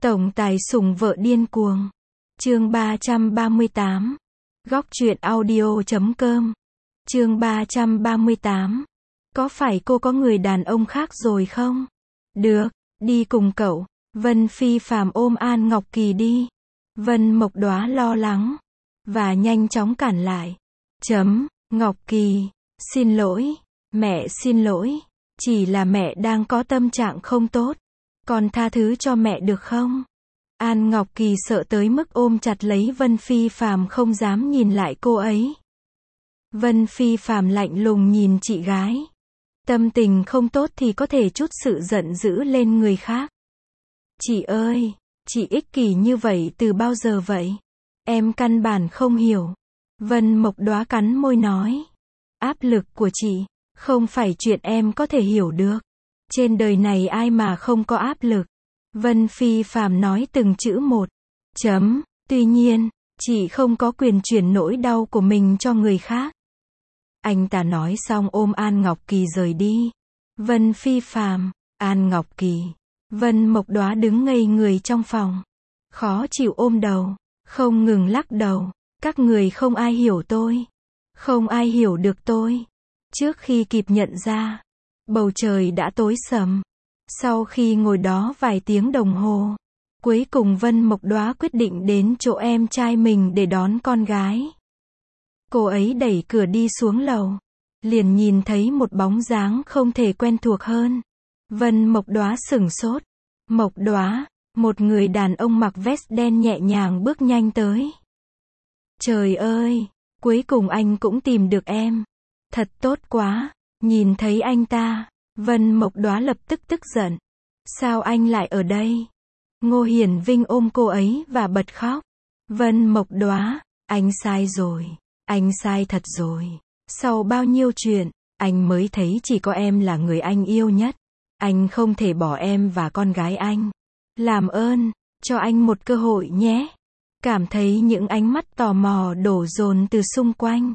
Tổng tài sủng vợ điên cuồng. Chương 338. Góc truyện audio.com. Chương 338. Có phải cô có người đàn ông khác rồi không? Được, đi cùng cậu. Vân Phi Phàm ôm An Ngọc Kỳ đi. Vân Mộc Đóa lo lắng và nhanh chóng cản lại. Ngọc Kỳ, xin lỗi, mẹ xin lỗi, chỉ là mẹ đang có tâm trạng không tốt. Con tha thứ cho mẹ được không? An Ngọc Kỳ sợ tới mức ôm chặt lấy Vân Phi Phàm không dám nhìn lại cô ấy. Vân Phi Phàm lạnh lùng nhìn chị gái. Tâm tình không tốt thì có thể chút sự giận dữ lên người khác. Chị ơi, chị ích kỷ như vậy từ bao giờ vậy? Em căn bản không hiểu. Vân Mộc Đóa cắn môi nói. Áp lực của chị, không phải chuyện em có thể hiểu được. Trên đời này ai mà không có áp lực. Vân Phi Phàm nói từng chữ một. Tuy nhiên, chị không có quyền chuyển nỗi đau của mình cho người khác. Anh ta nói xong ôm An Ngọc Kỳ rời đi. Vân Phi Phàm, An Ngọc Kỳ. Vân Mộc Đóa đứng ngây người trong phòng. Khó chịu ôm đầu, không ngừng lắc đầu. Các người không ai hiểu tôi. Không ai hiểu được tôi. Trước khi kịp nhận ra, bầu trời đã tối sầm. Sau khi ngồi đó vài tiếng đồng hồ, cuối cùng Vân Mộc Đóa quyết định đến chỗ em trai mình để đón con gái. Cô ấy đẩy cửa đi xuống lầu, liền nhìn thấy một bóng dáng không thể quen thuộc hơn. Vân Mộc Đóa sửng sốt. Mộc Đóa, một người đàn ông mặc vest đen nhẹ nhàng bước nhanh tới. Trời ơi, cuối cùng anh cũng tìm được em. Thật tốt quá. Nhìn thấy anh ta, Vân Mộc Đóa lập tức tức giận. Sao anh lại ở đây? Ngô Hiển Vinh ôm cô ấy và bật khóc. Vân Mộc Đóa, anh sai rồi. Anh sai thật rồi. Sau bao nhiêu chuyện, anh mới thấy chỉ có em là người anh yêu nhất. Anh không thể bỏ em và con gái anh. Làm ơn, cho anh một cơ hội nhé. Cảm thấy những ánh mắt tò mò đổ dồn từ xung quanh.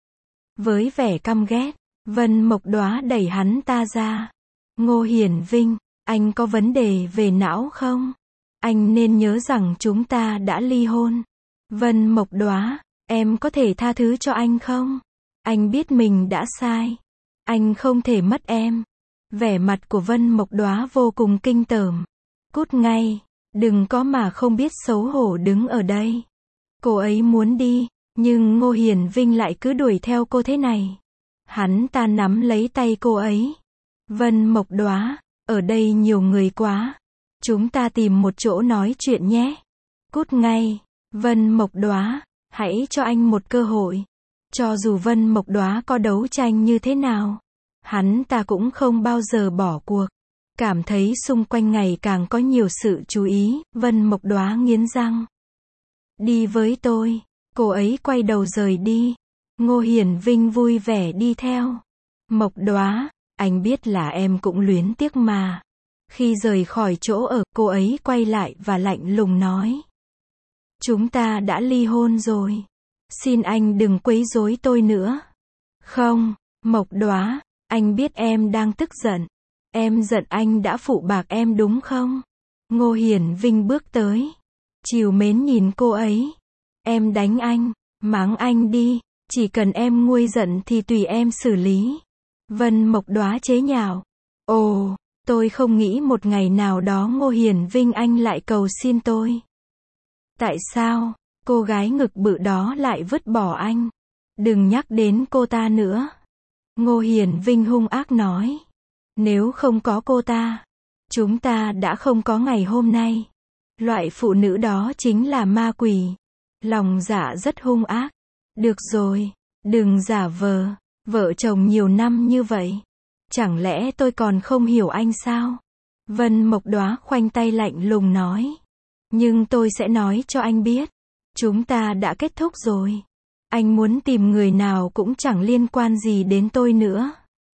Với vẻ căm ghét, Vân Mộc Đóa đẩy hắn ta ra. Ngô Hiển Vinh, anh có vấn đề về não không? Anh nên nhớ rằng chúng ta đã ly hôn. Vân Mộc Đóa, em có thể tha thứ cho anh không? Anh biết mình đã sai. Anh không thể mất em. Vẻ mặt của Vân Mộc Đóa vô cùng kinh tởm. Cút ngay, đừng có mà không biết xấu hổ đứng ở đây. Cô ấy muốn đi, nhưng Ngô Hiển Vinh lại cứ đuổi theo cô thế này. Hắn ta nắm lấy tay cô ấy. Vân Mộc Đóa, ở đây nhiều người quá. Chúng ta tìm một chỗ nói chuyện nhé. Cút ngay. Vân Mộc Đóa, hãy cho anh một cơ hội. Cho dù Vân Mộc Đóa có đấu tranh như thế nào, hắn ta cũng không bao giờ bỏ cuộc. Cảm thấy xung quanh ngày càng có nhiều sự chú ý, Vân Mộc Đóa nghiến răng. Đi với tôi. Cô ấy quay đầu rời đi. Ngô Hiển Vinh vui vẻ đi theo. Mộc Đóa, anh biết là em cũng luyến tiếc mà. Khi rời khỏi chỗ ở, cô ấy quay lại và lạnh lùng nói. Chúng ta đã ly hôn rồi. Xin anh đừng quấy rối tôi nữa. Không, Mộc Đóa, anh biết em đang tức giận. Em giận anh đã phụ bạc em đúng không? Ngô Hiển Vinh bước tới. Trìu mến nhìn cô ấy. Em đánh anh, mắng anh đi. Chỉ cần em nguôi giận thì tùy em xử lý. Vân Mộc Đóa chế nhạo. Ồ, tôi không nghĩ một ngày nào đó Ngô Hiển Vinh anh lại cầu xin tôi. Tại sao, cô gái ngực bự đó lại vứt bỏ anh? Đừng nhắc đến cô ta nữa. Ngô Hiển Vinh hung ác nói. Nếu không có cô ta, chúng ta đã không có ngày hôm nay. Loại phụ nữ đó chính là ma quỷ. Lòng dạ rất hung ác. Được rồi, đừng giả vờ. Vợ chồng nhiều năm như vậy. Chẳng lẽ tôi còn không hiểu anh sao? Vân Mộc Đóa khoanh tay lạnh lùng nói. Nhưng tôi sẽ nói cho anh biết. Chúng ta đã kết thúc rồi. Anh muốn tìm người nào cũng chẳng liên quan gì đến tôi nữa.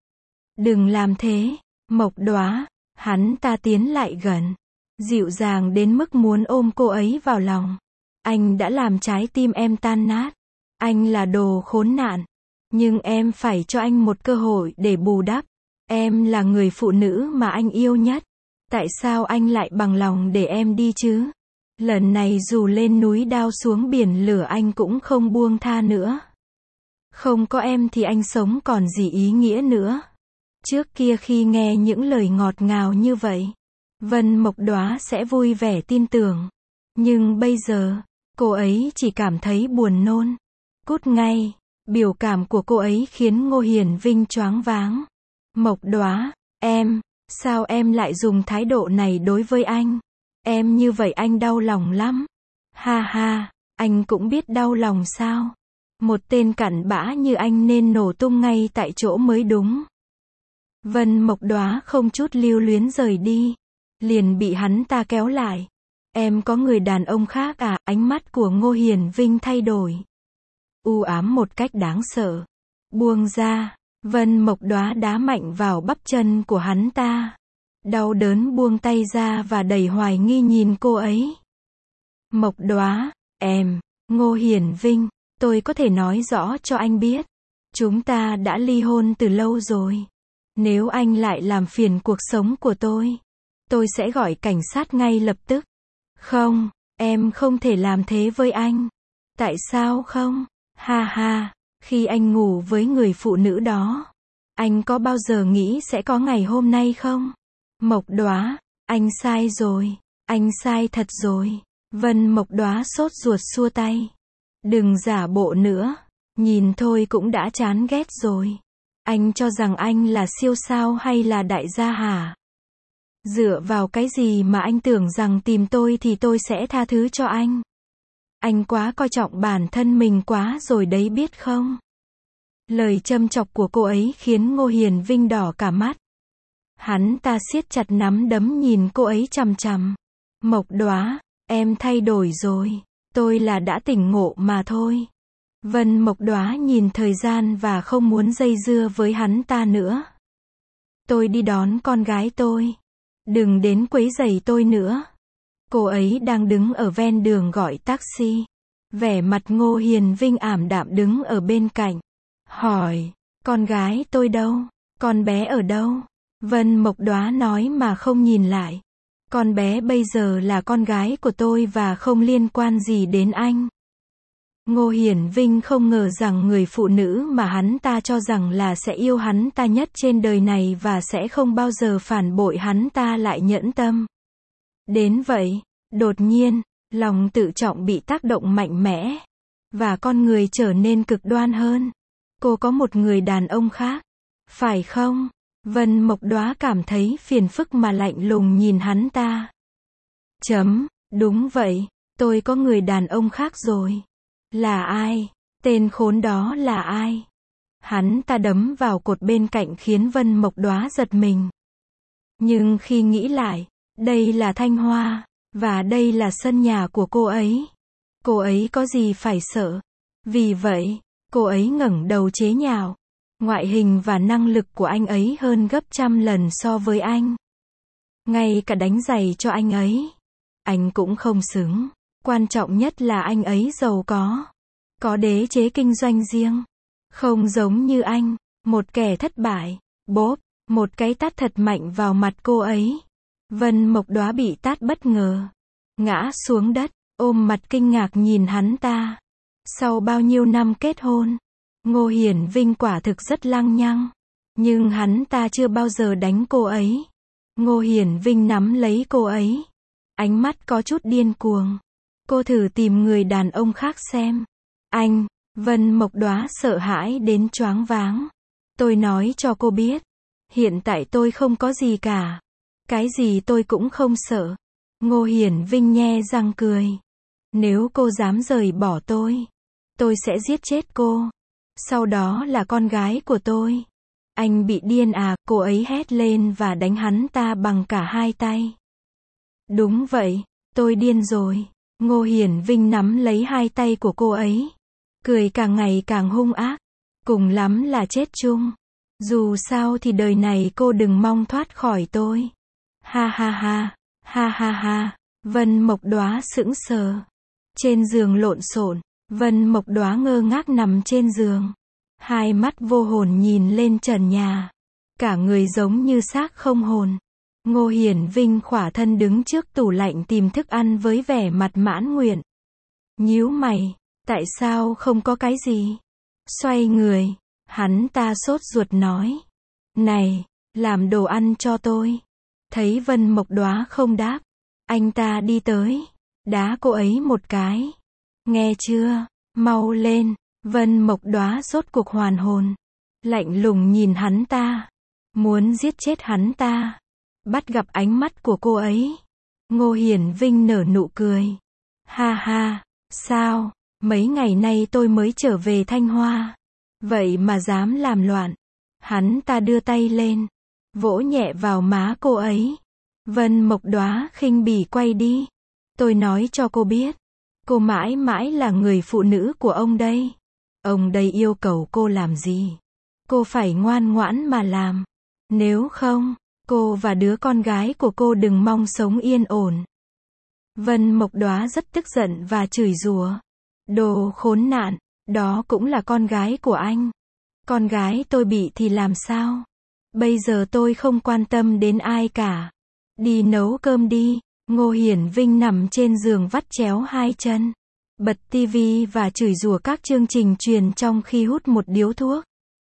Đừng làm thế, Mộc Đóa. Hắn ta tiến lại gần. Dịu dàng đến mức muốn ôm cô ấy vào lòng. Anh đã làm trái tim em tan nát. Anh là đồ khốn nạn. Nhưng em phải cho anh một cơ hội để bù đắp. Em là người phụ nữ mà anh yêu nhất. Tại sao anh lại bằng lòng để em đi chứ? Lần này dù lên núi đao xuống biển lửa anh cũng không buông tha nữa. Không có em thì anh sống còn gì ý nghĩa nữa. Trước kia khi nghe những lời ngọt ngào như vậy, Vân Mộc Đóa sẽ vui vẻ tin tưởng. Nhưng bây giờ, cô ấy chỉ cảm thấy buồn nôn. Cút ngay. Biểu cảm của cô ấy khiến Ngô Hiển Vinh choáng váng. Mộc Đóa, sao em lại dùng thái độ này đối với anh? Em như vậy anh đau lòng lắm. Ha ha, anh cũng biết đau lòng sao? Một tên cặn bã như anh nên nổ tung ngay tại chỗ mới đúng. Vân Mộc Đóa không chút lưu luyến rời đi. Liền bị hắn ta kéo lại. Em có người đàn ông khác à? Ánh mắt của Ngô Hiển Vinh thay đổi. U ám một cách đáng sợ. Buông ra. Vân Mộc Đóa đá mạnh vào bắp chân của hắn ta. Đau đớn buông tay ra và đầy hoài nghi nhìn cô ấy. Mộc Đóa, Ngô Hiển Vinh, tôi có thể nói rõ cho anh biết. Chúng ta đã ly hôn từ lâu rồi. Nếu anh lại làm phiền cuộc sống của tôi sẽ gọi cảnh sát ngay lập tức. Không, em không thể làm thế với anh. Tại sao không? Ha ha, khi anh ngủ với người phụ nữ đó, anh có bao giờ nghĩ sẽ có ngày hôm nay không? Mộc Đóa, anh sai rồi, anh sai thật rồi. Vân Mộc Đóa sốt ruột xua tay. Đừng giả bộ nữa, nhìn thôi cũng đã chán ghét rồi. Anh cho rằng anh là siêu sao hay là đại gia hả? Dựa vào cái gì mà anh tưởng rằng tìm tôi thì tôi sẽ tha thứ cho anh? Anh quá coi trọng bản thân mình quá rồi đấy biết không? Lời châm chọc của cô ấy khiến Ngô Hiển Vinh đỏ cả mắt. Hắn ta siết chặt nắm đấm nhìn cô ấy chằm chằm. Mộc Đóa, em thay đổi rồi. Tôi là đã tỉnh ngộ mà thôi. Vân Mộc Đóa nhìn thời gian và không muốn dây dưa với hắn ta nữa. Tôi đi đón con gái tôi. Đừng đến quấy rầy tôi nữa. Cô ấy đang đứng ở ven đường gọi taxi. Vẻ mặt Ngô Hiển Vinh ảm đạm đứng ở bên cạnh. Hỏi, con gái tôi đâu? Con bé ở đâu? Vân Mộc Đóa nói mà không nhìn lại. Con bé bây giờ là con gái của tôi và không liên quan gì đến anh. Ngô Hiển Vinh không ngờ rằng người phụ nữ mà hắn ta cho rằng là sẽ yêu hắn ta nhất trên đời này và sẽ không bao giờ phản bội hắn ta lại nhẫn tâm. Đến vậy, đột nhiên, lòng tự trọng bị tác động mạnh mẽ. Và con người trở nên cực đoan hơn. Cô có một người đàn ông khác. Phải không? Vân Mộc Đóa cảm thấy phiền phức mà lạnh lùng nhìn hắn ta. Đúng vậy, tôi có người đàn ông khác rồi. Là ai? Tên khốn đó là ai? Hắn ta đấm vào cột bên cạnh khiến Vân Mộc Đóa giật mình. Nhưng khi nghĩ lại, đây là Thanh Hoa, và đây là sân nhà của cô ấy. Cô ấy có gì phải sợ? Vì vậy, cô ấy ngẩng đầu chế nhạo. Ngoại hình và năng lực của anh ấy hơn gấp trăm lần so với anh. Ngay cả đánh giày cho anh ấy, anh cũng không xứng. Quan trọng nhất là anh ấy giàu có đế chế kinh doanh riêng. Không giống như anh, một kẻ thất bại. Bốp, một cái tát thật mạnh vào mặt cô ấy. Vân Mộc Đóa bị tát bất ngờ. Ngã xuống đất, ôm mặt kinh ngạc nhìn hắn ta. Sau bao nhiêu năm kết hôn, Ngô Hiển Vinh quả thực rất lăng nhăng. Nhưng hắn ta chưa bao giờ đánh cô ấy. Ngô Hiển Vinh nắm lấy cô ấy. Ánh mắt có chút điên cuồng. Cô thử tìm người đàn ông khác xem. Anh, Vân Mộc Đóa sợ hãi đến choáng váng. Tôi nói cho cô biết. Hiện tại tôi không có gì cả. Cái gì tôi cũng không sợ. Ngô Hiển Vinh nhe răng cười. Nếu cô dám rời bỏ tôi sẽ giết chết cô. Sau đó là con gái của tôi. Anh bị điên à? Cô ấy hét lên và đánh hắn ta bằng cả hai tay. Đúng vậy, tôi điên rồi. Ngô Hiển Vinh nắm lấy hai tay của cô ấy. Cười càng ngày càng hung ác. Cùng lắm là chết chung. Dù sao thì đời này cô đừng mong thoát khỏi tôi. Ha ha ha, ha ha ha. Vân Mộc Đóa sững sờ. Trên giường lộn xộn, Vân Mộc Đóa ngơ ngác nằm trên giường. Hai mắt vô hồn nhìn lên trần nhà. Cả người giống như xác không hồn. Ngô Hiển Vinh khỏa thân đứng trước tủ lạnh tìm thức ăn với vẻ mặt mãn nguyện. Nhíu mày, tại sao không có cái gì? Xoay người, hắn ta sốt ruột nói. Này, làm đồ ăn cho tôi. Thấy Vân Mộc Đóa không đáp, anh ta đi tới, đá cô ấy một cái. Nghe chưa, mau lên. Vân Mộc Đóa rốt cuộc hoàn hồn, lạnh lùng nhìn hắn ta, muốn giết chết hắn ta. Bắt gặp ánh mắt của cô ấy, Ngô Hiển Vinh nở nụ cười. Ha ha, sao, mấy ngày nay tôi mới trở về Thanh Hoa, vậy mà dám làm loạn. Hắn ta đưa tay lên, vỗ nhẹ vào má cô ấy. Vân Mộc Đóa khinh bỉ quay đi. Tôi nói cho cô biết, cô mãi mãi là người phụ nữ của ông đây. Ông đây yêu cầu cô làm gì, cô phải ngoan ngoãn mà làm. Nếu không, cô và đứa con gái của cô đừng mong sống yên ổn. Vân Mộc Đóa rất tức giận và chửi rủa. Đồ khốn nạn, đó cũng là con gái của anh. Con gái tôi bị thì làm sao? Bây giờ tôi không quan tâm đến ai cả. Đi nấu cơm đi. Ngô Hiển Vinh nằm trên giường vắt chéo hai chân, bật tivi và chửi rủa các chương trình truyền trong khi hút một điếu thuốc.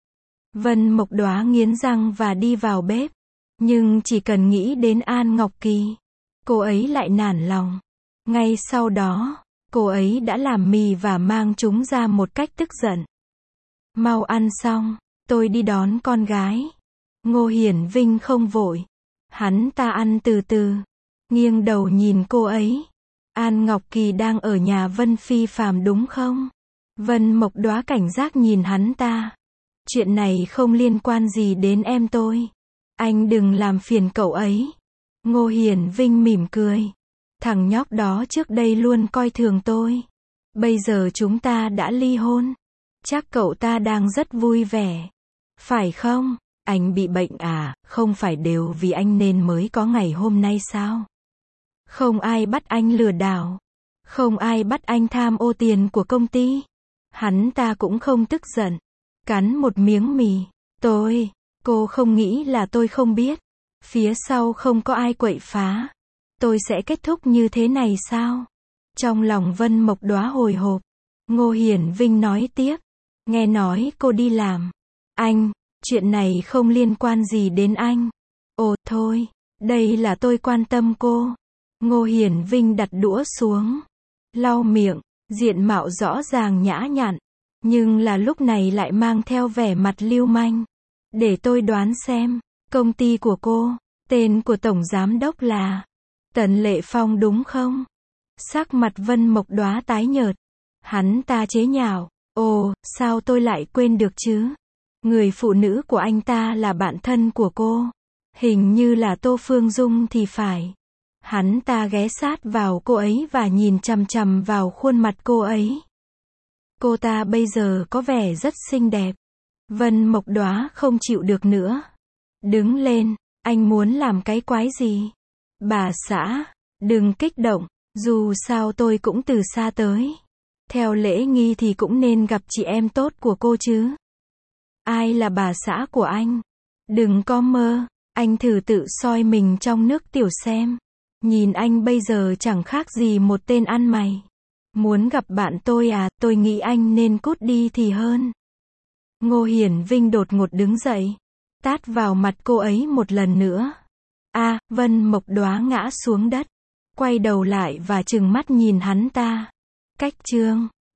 Vân Mộc Đóa nghiến răng và đi vào bếp. Nhưng chỉ cần nghĩ đến An Ngọc Kỳ, cô ấy lại nản lòng. Ngay sau đó, cô ấy đã làm mì và mang chúng ra một cách tức giận. Mau ăn xong, tôi đi đón con gái. Ngô Hiển Vinh không vội. Hắn ta ăn từ từ, nghiêng đầu nhìn cô ấy. An Ngọc Kỳ đang ở nhà Vân Phi Phàm đúng không? Vân Mộc Đóa cảnh giác nhìn hắn ta. Chuyện này không liên quan gì đến em tôi. Anh đừng làm phiền cậu ấy. Ngô Hiển Vinh mỉm cười. Thằng nhóc đó trước đây luôn coi thường tôi. Bây giờ chúng ta đã ly hôn. Chắc cậu ta đang rất vui vẻ. Phải không? Anh bị bệnh à? Không phải đều vì anh nên mới có ngày hôm nay sao? Không ai bắt anh lừa đảo. Không ai bắt anh tham ô tiền của công ty. Hắn ta cũng không tức giận. Cắn một miếng mì. Cô không nghĩ là tôi không biết. Phía sau không có ai quậy phá. Tôi sẽ kết thúc như thế này sao? Trong lòng Vân Mộc Đóa hồi hộp. Ngô Hiển Vinh nói tiếp. Nghe nói cô đi làm. Anh, chuyện này không liên quan gì đến anh. Ồ thôi, đây là tôi quan tâm cô. Ngô Hiển Vinh đặt đũa xuống, lau miệng, diện mạo rõ ràng nhã nhặn, nhưng là lúc này lại mang theo vẻ mặt lưu manh. Để tôi đoán xem, công ty của cô, tên của tổng giám đốc là Tần Lệ Phong đúng không? Sắc mặt Vân Mộc Đóa tái nhợt. Hắn ta chế nhạo. Ồ, sao tôi lại quên được chứ? Người phụ nữ của anh ta là bạn thân của cô. Hình như là Tô Phương Dung thì phải. Hắn ta ghé sát vào cô ấy và nhìn chằm chằm vào khuôn mặt cô ấy. Cô ta bây giờ có vẻ rất xinh đẹp. Vân Mộc Đóa không chịu được nữa. Đứng lên, anh muốn làm cái quái gì? Bà xã, đừng kích động, dù sao tôi cũng từ xa tới. Theo lễ nghi thì cũng nên gặp chị em tốt của cô chứ. Ai là bà xã của anh? Đừng có mơ, anh thử tự soi mình trong nước tiểu xem. Nhìn anh bây giờ chẳng khác gì một tên ăn mày. Muốn gặp bạn tôi à, tôi nghĩ anh nên cút đi thì hơn. Ngô Hiển Vinh đột ngột đứng dậy, tát vào mặt cô ấy một lần nữa. Vân Mộc Đóa ngã xuống đất, quay đầu lại và trừng mắt nhìn hắn ta. Cách chương